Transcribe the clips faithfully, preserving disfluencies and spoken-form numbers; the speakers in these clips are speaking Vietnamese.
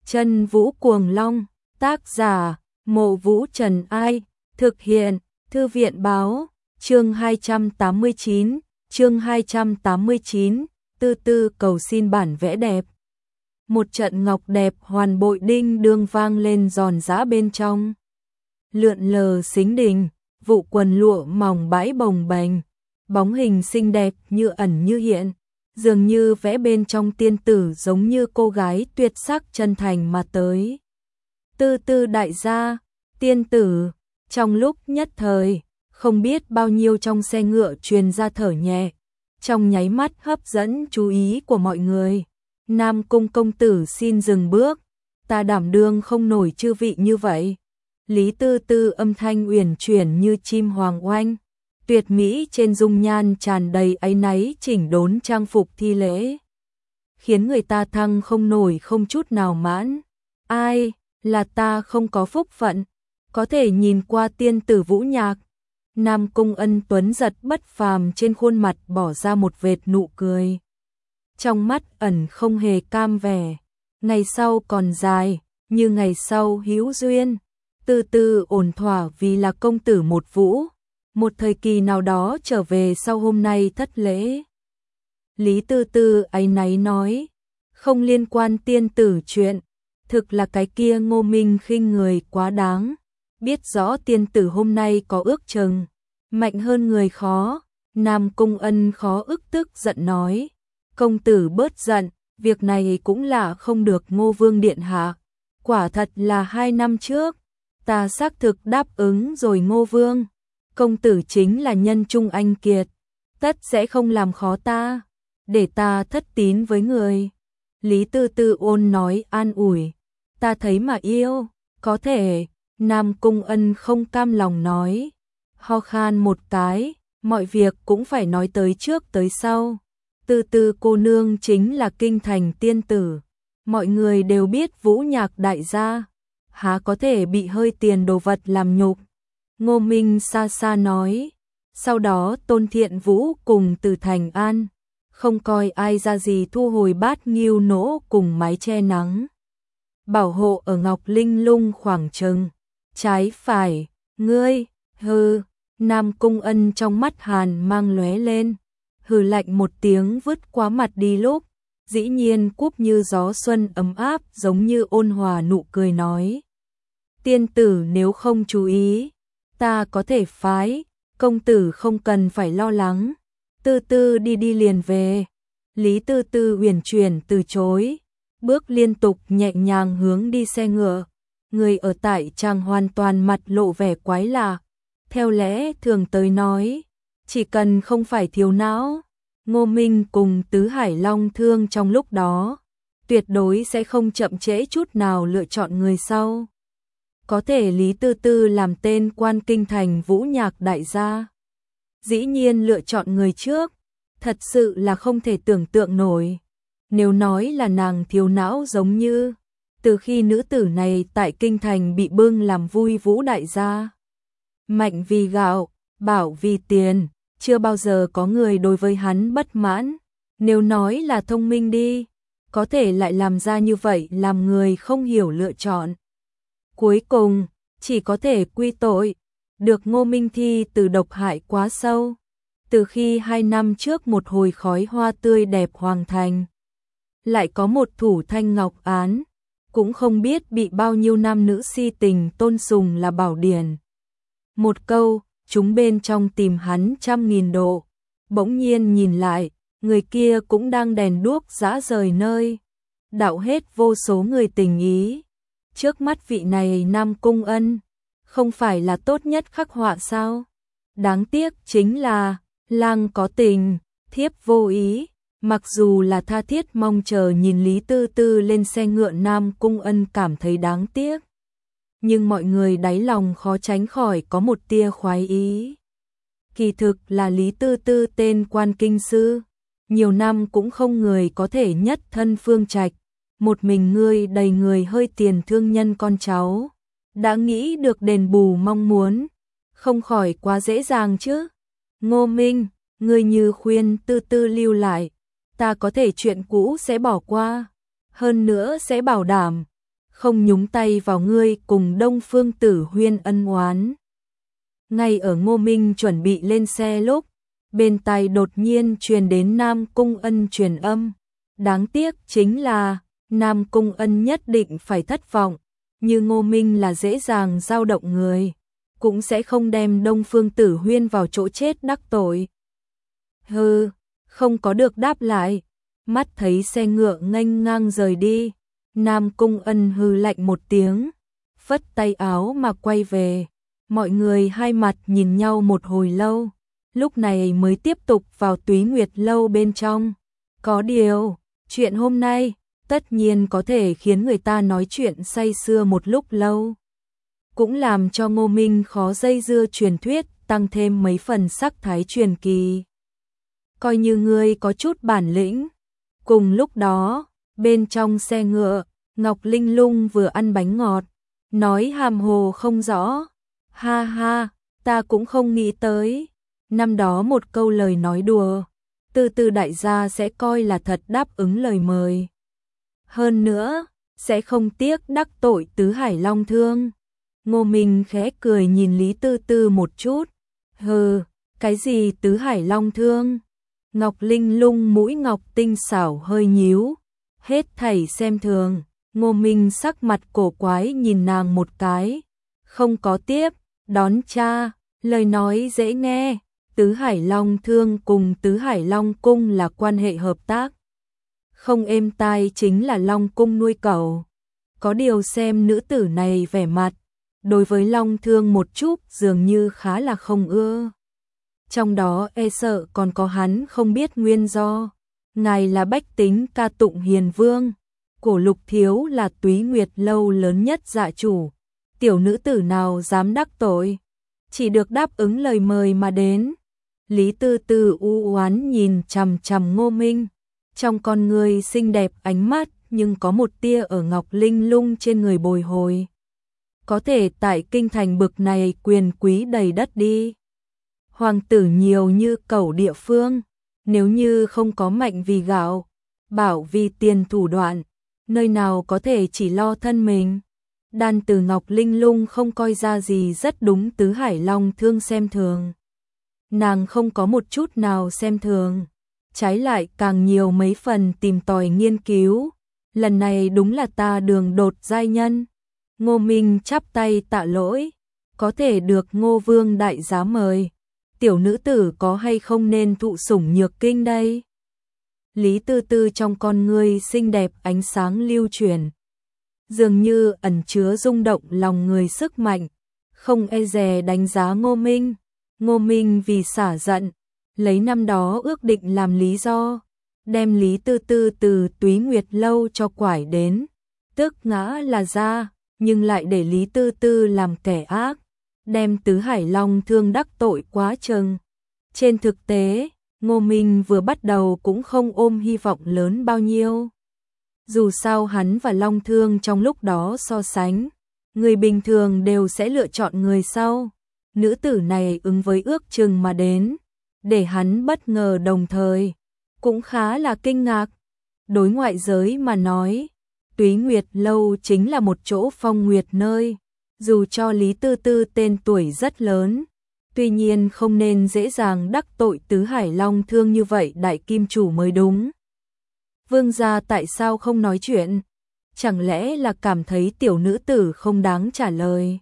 Chân Vũ Cuồng Long, tác giả, Mộ Vũ Trần Ai, thực hiện, Thư viện Báo, chương hai trăm tám mươi chín, chương hai trăm tám mươi chín, Tư Tư cầu xin bản vẽ đẹp. Một trận ngọc đẹp hoàn bội đinh đương vang lên giòn giã bên trong. Lượn lờ xính đình, vụ quần lụa mỏng bãi bồng bềnh, bóng hình xinh đẹp như ẩn như hiện, dường như vẽ bên trong tiên tử giống như cô gái tuyệt sắc chân thành mà tới. Tư Tư đại gia, tiên tử, trong lúc nhất thời, không biết bao nhiêu trong xe ngựa truyền ra thở nhẹ, trong nháy mắt hấp dẫn chú ý của mọi người. Nam Cung công tử xin dừng bước, ta đảm đương không nổi chư vị như vậy. Lý Tư Tư âm thanh uyển chuyển như chim hoàng oanh, tuyệt mỹ trên dung nhan tràn đầy áy náy chỉnh đốn trang phục thi lễ, khiến người ta thăng không nổi không chút nào mãn. Ai, là ta không có phúc phận, có thể nhìn qua tiên tử vũ nhạc. Nam Cung ân tuấn giật bất phàm trên khuôn mặt bỏ ra một vệt nụ cười, trong mắt ẩn không hề cam vẻ. Ngày sau còn dài, như ngày sau hữu duyên. Tư Tư ổn thỏa vì là công tử một vũ, một thời kỳ nào đó trở về sau hôm nay thất lễ. Lý Tư Tư áy náy nói, không liên quan tiên tử chuyện, thực là cái kia Ngô Minh khinh người quá đáng, biết rõ tiên tử hôm nay có ước chừng mạnh hơn người khó. Nam Cung ân khó ức tức giận nói, công tử bớt giận, việc này cũng là không được Ngô Vương điện hạ, quả thật là hai năm trước ta xác thực đáp ứng rồi Ngô Vương, công tử chính là nhân trung anh kiệt, tất sẽ không làm khó ta, để ta thất tín với người. Lý Tư Tư ôn nói an ủi, ta thấy mà yêu, có thể. Nam Cung ân không cam lòng nói, ho khan một cái, mọi việc cũng phải nói tới trước tới sau. Tư Tư cô nương chính là kinh thành tiên tử, mọi người đều biết vũ nhạc đại gia, há có thể bị hơi tiền đồ vật làm nhục. Ngô Minh xa xa nói, sau đó Tôn Thiện Vũ cùng từ Thành An, không coi ai ra gì thu hồi bát nghiêu nỗ cùng mái che nắng, bảo hộ ở Ngọc Linh Lung khoảng chừng trái phải. Ngươi, hừ. Nam Cung ân trong mắt hàn mang lóe lên, hừ lạnh một tiếng vứt qua mặt đi lúc, dĩ nhiên cúp như gió xuân ấm áp giống như ôn hòa nụ cười nói, tiên tử nếu không chú ý, ta có thể phái, công tử không cần phải lo lắng. Tư Tư đi đi liền về. Lý Tư Tư uyển chuyển từ chối, bước liên tục nhẹ nhàng hướng đi xe ngựa. Người ở tại trang hoàn toàn mặt lộ vẻ quái lạ, theo lẽ thường tới nói, chỉ cần không phải thiếu não, Ngô Minh cùng Tứ Hải Long Thương trong lúc đó, tuyệt đối sẽ không chậm trễ chút nào lựa chọn người sau. Có thể Lý Tư Tư làm tên quan kinh thành vũ nhạc đại gia, dĩ nhiên lựa chọn người trước, thật sự là không thể tưởng tượng nổi. Nếu nói là nàng thiếu não giống như, từ khi nữ tử này tại kinh thành bị bưng làm vui vũ đại gia, mạnh vì gạo, bảo vì tiền, chưa bao giờ có người đối với hắn bất mãn. Nếu nói là thông minh đi, có thể lại làm ra như vậy làm người không hiểu lựa chọn. Cuối cùng, chỉ có thể quy tội, được Ngô Minh thi từ độc hại quá sâu. Từ khi hai năm trước một hồi khói hoa tươi đẹp hoàng thành, lại có một thủ thanh ngọc án, cũng không biết bị bao nhiêu nam nữ si tình tôn sùng là bảo điển. Một câu, chúng bên trong tìm hắn trăm nghìn độ, bỗng nhiên nhìn lại, người kia cũng đang đèn đuốc dã rời nơi, đạo hết vô số người tình ý. Trước mắt vị này Nam Cung ân, không phải là tốt nhất khắc họa sao? Đáng tiếc chính là, lang có tình, thiếp vô ý. Mặc dù là tha thiết mong chờ nhìn Lý Tư Tư lên xe ngựa, Nam Cung ân cảm thấy đáng tiếc, nhưng mọi người đáy lòng khó tránh khỏi có một tia khoái ý. Kỳ thực là Lý Tư Tư tên quan kinh sư, nhiều năm cũng không người có thể nhất thân phương trạch, một mình ngươi đầy người hơi tiền thương nhân con cháu, đã nghĩ được đền bù mong muốn, không khỏi quá dễ dàng chứ. Ngô Minh, ngươi như khuyên Tư Tư lưu lại, ta có thể chuyện cũ sẽ bỏ qua, hơn nữa sẽ bảo đảm không nhúng tay vào ngươi cùng Đông Phương Tử Huyên ân oán. Ngay ở Ngô Minh chuẩn bị lên xe lúc, bên tai đột nhiên truyền đến Nam Cung Ân truyền âm. Đáng tiếc chính là, Nam Cung Ân nhất định phải thất vọng, như Ngô Minh là dễ dàng dao động người, cũng sẽ không đem Đông Phương Tử Huyên vào chỗ chết đắc tội. Hừ, không có được đáp lại, mắt thấy xe ngựa nghênh ngang rời đi, Nam Cung Ân hừ lạnh một tiếng, phất tay áo mà quay về. Mọi người hai mặt nhìn nhau một hồi lâu, lúc này mới tiếp tục vào Túy Nguyệt lâu bên trong. Có điều, chuyện hôm nay tất nhiên có thể khiến người ta nói chuyện say sưa một lúc lâu, cũng làm cho Ngô Minh khó dây dưa truyền thuyết, tăng thêm mấy phần sắc thái truyền kỳ. Coi như ngươi có chút bản lĩnh. Cùng lúc đó, bên trong xe ngựa, Ngọc Linh Lung vừa ăn bánh ngọt, nói hàm hồ không rõ. Ha ha, ta cũng không nghĩ tới. Năm đó một câu lời nói đùa, từ từ đại gia sẽ coi là thật đáp ứng lời mời. Hơn nữa, sẽ không tiếc đắc tội Tứ Hải Long Thương. Ngô Minh khẽ cười nhìn Lý Tư Tư một chút. Hừ, cái gì Tứ Hải Long Thương? Ngọc Linh Lung mũi ngọc tinh xảo hơi nhíu. Hết thảy xem thường. Ngô Minh sắc mặt cổ quái nhìn nàng một cái. Không có tiếp, đón cha, lời nói dễ nghe. Tứ Hải Long Thương cùng Tứ Hải Long Cung là quan hệ hợp tác. Không êm tai chính là Long Cung nuôi cẩu. Có điều xem nữ tử này vẻ mặt, đối với Long Thương một chút dường như khá là không ưa. Trong đó e sợ còn có hắn không biết nguyên do. Ngài là bách tính ca tụng hiền vương, Cổ Lục thiếu là Túy Nguyệt lâu lớn nhất dạ chủ. Tiểu nữ tử nào dám đắc tội, chỉ được đáp ứng lời mời mà đến. Lý Tư Tư u oán nhìn chằm chằm Ngô Minh, trong con người xinh đẹp ánh mắt nhưng có một tia ở Ngọc Linh Lung trên người bồi hồi. Có thể tại kinh thành bực này quyền quý đầy đất đi. Hoàng tử nhiều như cẩu địa phương, nếu như không có mạnh vì gạo, bảo vì tiền thủ đoạn, nơi nào có thể chỉ lo thân mình. Đan từ Ngọc Linh Lung không coi ra gì rất đúng Tứ Hải Long Thương xem thường. Nàng không có một chút nào xem thường, trái lại càng nhiều mấy phần tìm tòi nghiên cứu. Lần này đúng là ta đường đột giai nhân. Ngô Minh chắp tay tạ lỗi, có thể được Ngô Vương đại giá mời, tiểu nữ tử có hay không nên thụ sủng nhược kinh đây? Lý Tư Tư trong con ngươi xinh đẹp ánh sáng lưu chuyển, dường như ẩn chứa rung động lòng người sức mạnh, không e dè đánh giá Ngô Minh. Ngô Minh vì xả giận, lấy năm đó ước định làm lý do, đem Lý Tư Tư từ Túy Nguyệt lâu cho quải đến, tức ngã là ra, nhưng lại để Lý Tư Tư làm kẻ ác, đem Tứ Hải Long Thương đắc tội quá chừng. Trên thực tế, Ngô Minh vừa bắt đầu cũng không ôm hy vọng lớn bao nhiêu. Dù sao hắn và Long Thương trong lúc đó so sánh, người bình thường đều sẽ lựa chọn người sau. Nữ tử này ứng với ước chừng mà đến, để hắn bất ngờ đồng thời, cũng khá là kinh ngạc. Đối ngoại giới mà nói, Túy Nguyệt lâu chính là một chỗ phong nguyệt nơi, dù cho Lý Tư Tư tên tuổi rất lớn, tuy nhiên không nên dễ dàng đắc tội Tứ Hải Long Thương như vậy đại kim chủ mới đúng. Vương gia tại sao không nói chuyện? Chẳng lẽ là cảm thấy tiểu nữ tử không đáng trả lời?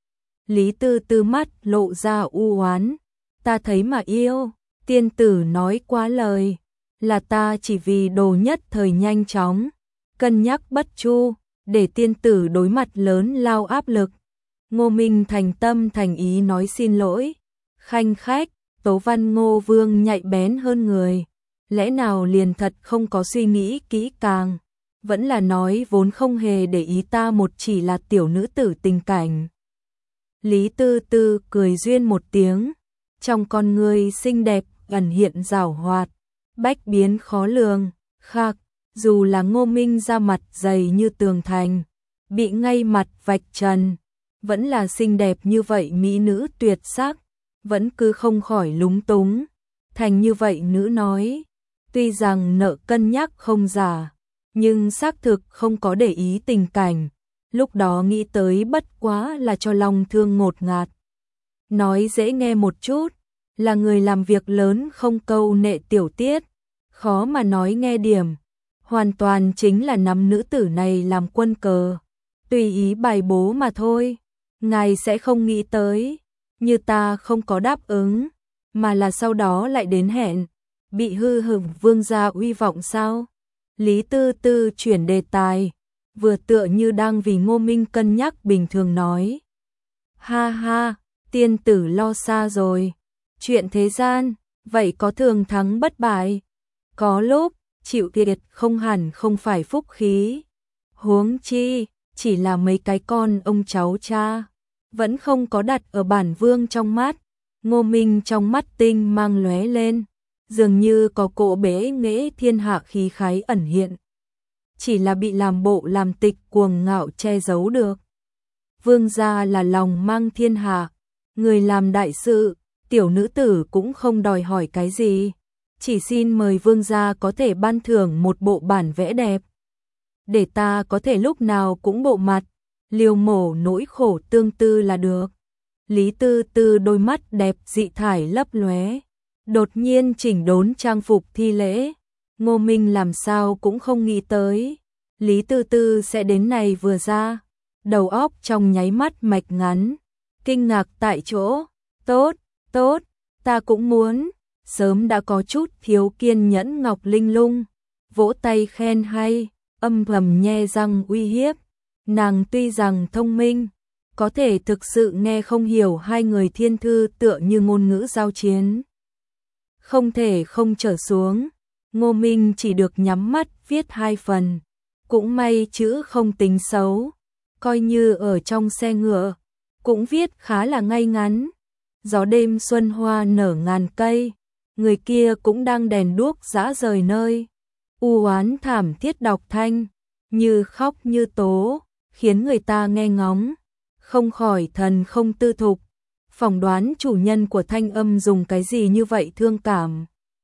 Lý Tư Tư mắt lộ ra u oán, ta thấy mà yêu, tiên tử nói quá lời, là ta chỉ vì đồ nhất thời nhanh chóng, cân nhắc bất chu, để tiên tử đối mặt lớn lao áp lực. Ngô Minh thành tâm thành ý nói xin lỗi, khanh khách, tấu văn Ngô Vương nhạy bén hơn người, lẽ nào liền thật không có suy nghĩ kỹ càng, vẫn là nói vốn không hề để ý ta một chỉ là tiểu nữ tử tình cảnh. Lý Tư Tư cười duyên một tiếng, trong con người xinh đẹp ẩn hiện giảo hoạt, bách biến khó lường, khắc, dù là Ngô Minh ra mặt dày như tường thành, bị ngay mặt vạch trần, vẫn là xinh đẹp như vậy mỹ nữ tuyệt sắc, vẫn cứ không khỏi lúng túng. Thành như vậy nữ nói, tuy rằng nợ cân nhắc không giả, nhưng xác thực không có để ý tình cảnh, lúc đó nghĩ tới bất quá là cho lòng thương ngột ngạt. Nói dễ nghe một chút, là người làm việc lớn không câu nệ tiểu tiết, khó mà nói nghe điểm, hoàn toàn chính là nắm nữ tử này làm quân cờ, tùy ý bài bố mà thôi. Ngài sẽ không nghĩ tới, như ta không có đáp ứng, mà là sau đó lại đến hẹn, bị hư hỏng vương gia uy vọng sao? Lý Tư Tư chuyển đề tài, vừa tựa như đang vì Ngô Minh cân nhắc bình thường nói. Ha ha, tiên tử lo xa rồi, chuyện thế gian, vậy có thường thắng bất bại, có lúc, chịu thiệt không hẳn không phải phúc khí, huống chi, chỉ là mấy cái con ông cháu cha, vẫn không có đặt ở bản vương trong mắt. Ngô Minh trong mắt tinh mang lóe lên, dường như có cỗ bế nghệ thiên hạ khí khái ẩn hiện, chỉ là bị làm bộ làm tịch cuồng ngạo che giấu được. Vương gia là lòng mang thiên hạ, người làm đại sự, tiểu nữ tử cũng không đòi hỏi cái gì, chỉ xin mời vương gia có thể ban thưởng một bộ bản vẽ đẹp, để ta có thể lúc nào cũng bộ mặt, liều mổ nỗi khổ tương tư là được. Lý Tư Tư đôi mắt đẹp dị thải lấp lóe, đột nhiên chỉnh đốn trang phục thi lễ. Ngô Minh làm sao cũng không nghĩ tới, Lý Tư Tư sẽ đến này vừa ra, đầu óc trong nháy mắt mạch ngắn, kinh ngạc tại chỗ. Tốt, tốt, ta cũng muốn. Sớm đã có chút thiếu kiên nhẫn Ngọc Linh Lung, vỗ tay khen hay, âm thầm nhe răng uy hiếp. Nàng tuy rằng thông minh, có thể thực sự nghe không hiểu hai người thiên thư tựa như ngôn ngữ giao chiến. Không thể không trở xuống, Ngô Minh chỉ được nhắm mắt viết hai phần, cũng may chữ không tính xấu, coi như ở trong xe ngựa, cũng viết khá là ngay ngắn. Gió đêm xuân hoa nở ngàn cây, người kia cũng đang đèn đuốc dã rời nơi, u oán thảm thiết đọc thanh, như khóc như tố, khiến người ta nghe ngóng, không khỏi thần không tư thục, phỏng đoán chủ nhân của thanh âm dùng cái gì như vậy thương cảm.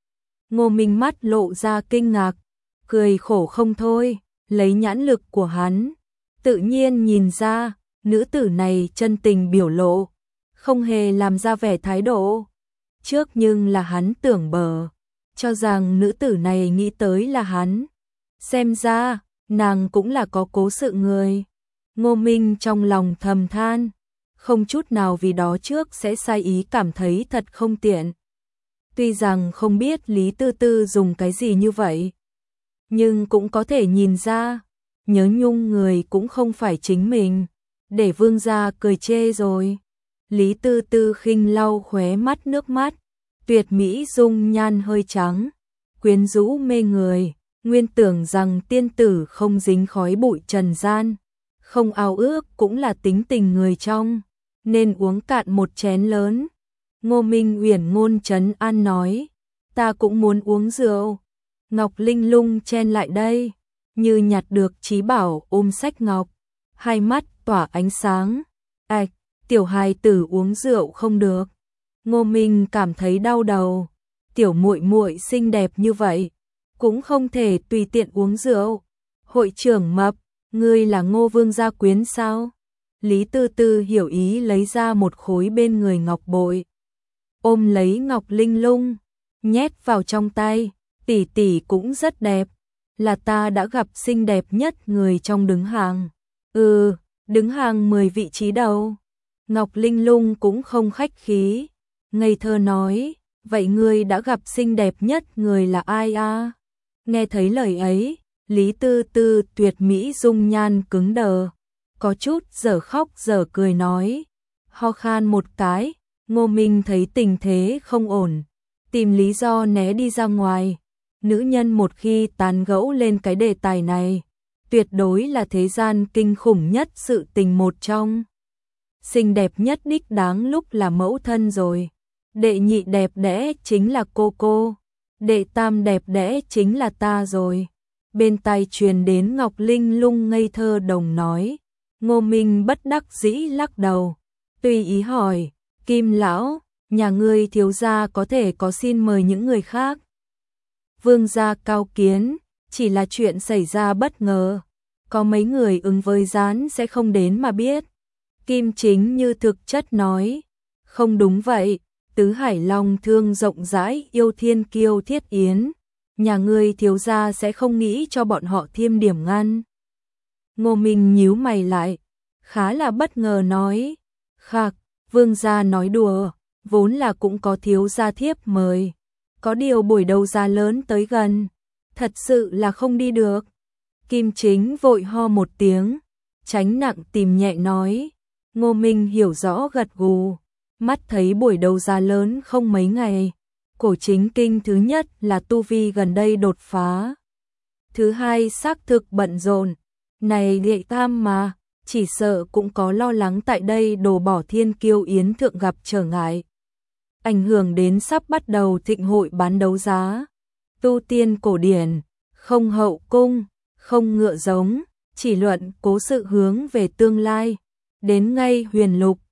Ngô Minh mắt lộ ra kinh ngạc, cười khổ không thôi, lấy nhãn lực của hắn, tự nhiên nhìn ra, nữ tử này chân tình biểu lộ, không hề làm ra vẻ thái độ. Trước nhưng là hắn tưởng bờ, cho rằng nữ tử này nghĩ tới là hắn. Xem ra, nàng cũng là có cố sự người. Ngô Minh trong lòng thầm than, không chút nào vì đó trước sẽ sai ý cảm thấy thật không tiện. Tuy rằng không biết Lý Tư Tư dùng cái gì như vậy, nhưng cũng có thể nhìn ra, nhớ nhung người cũng không phải chính mình, để vương gia cười chê rồi. Lý Tư Tư khinh lau khóe mắt nước mắt, tuyệt mỹ dung nhan hơi trắng, quyến rũ mê người, nguyên tưởng rằng tiên tử không dính khói bụi trần gian, không ao ước cũng là tính tình người trong, nên uống cạn một chén lớn. Ngô Minh uyển ngôn trấn an nói, ta cũng muốn uống rượu. Ngọc Linh Lung chen lại đây, như nhặt được trí bảo ôm sách ngọc, hai mắt tỏa ánh sáng. Ảch, tiểu hài tử uống rượu không được. Ngô Minh cảm thấy đau đầu, tiểu muội muội xinh đẹp như vậy, cũng không thể tùy tiện uống rượu. Hội trưởng Mập, ngươi là Ngô vương gia quyến sao? Lý Tư Tư hiểu ý lấy ra một khối bên người ngọc bội, ôm lấy Ngọc Linh Lung, nhét vào trong tay. Tỷ tỷ cũng rất đẹp, là ta đã gặp xinh đẹp nhất người trong đứng hàng. Ừ, đứng hàng mười vị trí đầu. Ngọc Linh Lung cũng không khách khí, ngây thơ nói, vậy ngươi đã gặp xinh đẹp nhất người là ai a? Nghe thấy lời ấy, Lý Tư Tư tuyệt mỹ dung nhan cứng đờ, có chút dở khóc dở cười nói, ho khan một cái. Ngô Minh thấy tình thế không ổn, tìm lý do né đi ra ngoài. Nữ nhân một khi tán gẫu lên cái đề tài này, tuyệt đối là thế gian kinh khủng nhất sự tình một trong. Xinh đẹp nhất đích đáng lúc là mẫu thân rồi. Đệ nhị đẹp đẽ chính là cô cô. Đệ tam đẹp đẽ chính là ta rồi. Bên tai truyền đến Ngọc Linh Lung ngây thơ đồng nói. Ngô Minh bất đắc dĩ lắc đầu, tùy ý hỏi, Kim lão, nhà ngươi thiếu gia có thể có xin mời những người khác? Vương gia cao kiến, chỉ là chuyện xảy ra bất ngờ, có mấy người ứng với gián sẽ không đến mà biết. Kim Chính như thực chất nói, không đúng vậy, Tứ Hải Long Thương rộng rãi yêu thiên kiêu thiết yến, nhà ngươi thiếu gia sẽ không nghĩ cho bọn họ thêm điểm ngăn. Ngô Minh nhíu mày lại, khá là bất ngờ nói, khạc, vương gia nói đùa, vốn là cũng có thiếu gia thiếp mời, có điều buổi đấu giá lớn tới gần, thật sự là không đi được. Kim Chính vội ho một tiếng, tránh nặng tìm nhẹ nói, Ngô Minh hiểu rõ gật gù, mắt thấy buổi đấu giá lớn không mấy ngày, cổ chính kinh thứ nhất là tu vi gần đây đột phá. Thứ hai xác thực bận rộn, này đệ tam mà, chỉ sợ cũng có lo lắng tại đây đổ bỏ thiên kiêu yến thượng gặp trở ngại. Ảnh hưởng đến sắp bắt đầu thịnh hội bán đấu giá. Tu tiên cổ điển, không hậu cung, không ngựa giống, chỉ luận cố sự hướng về tương lai. Đến ngay huyền lục,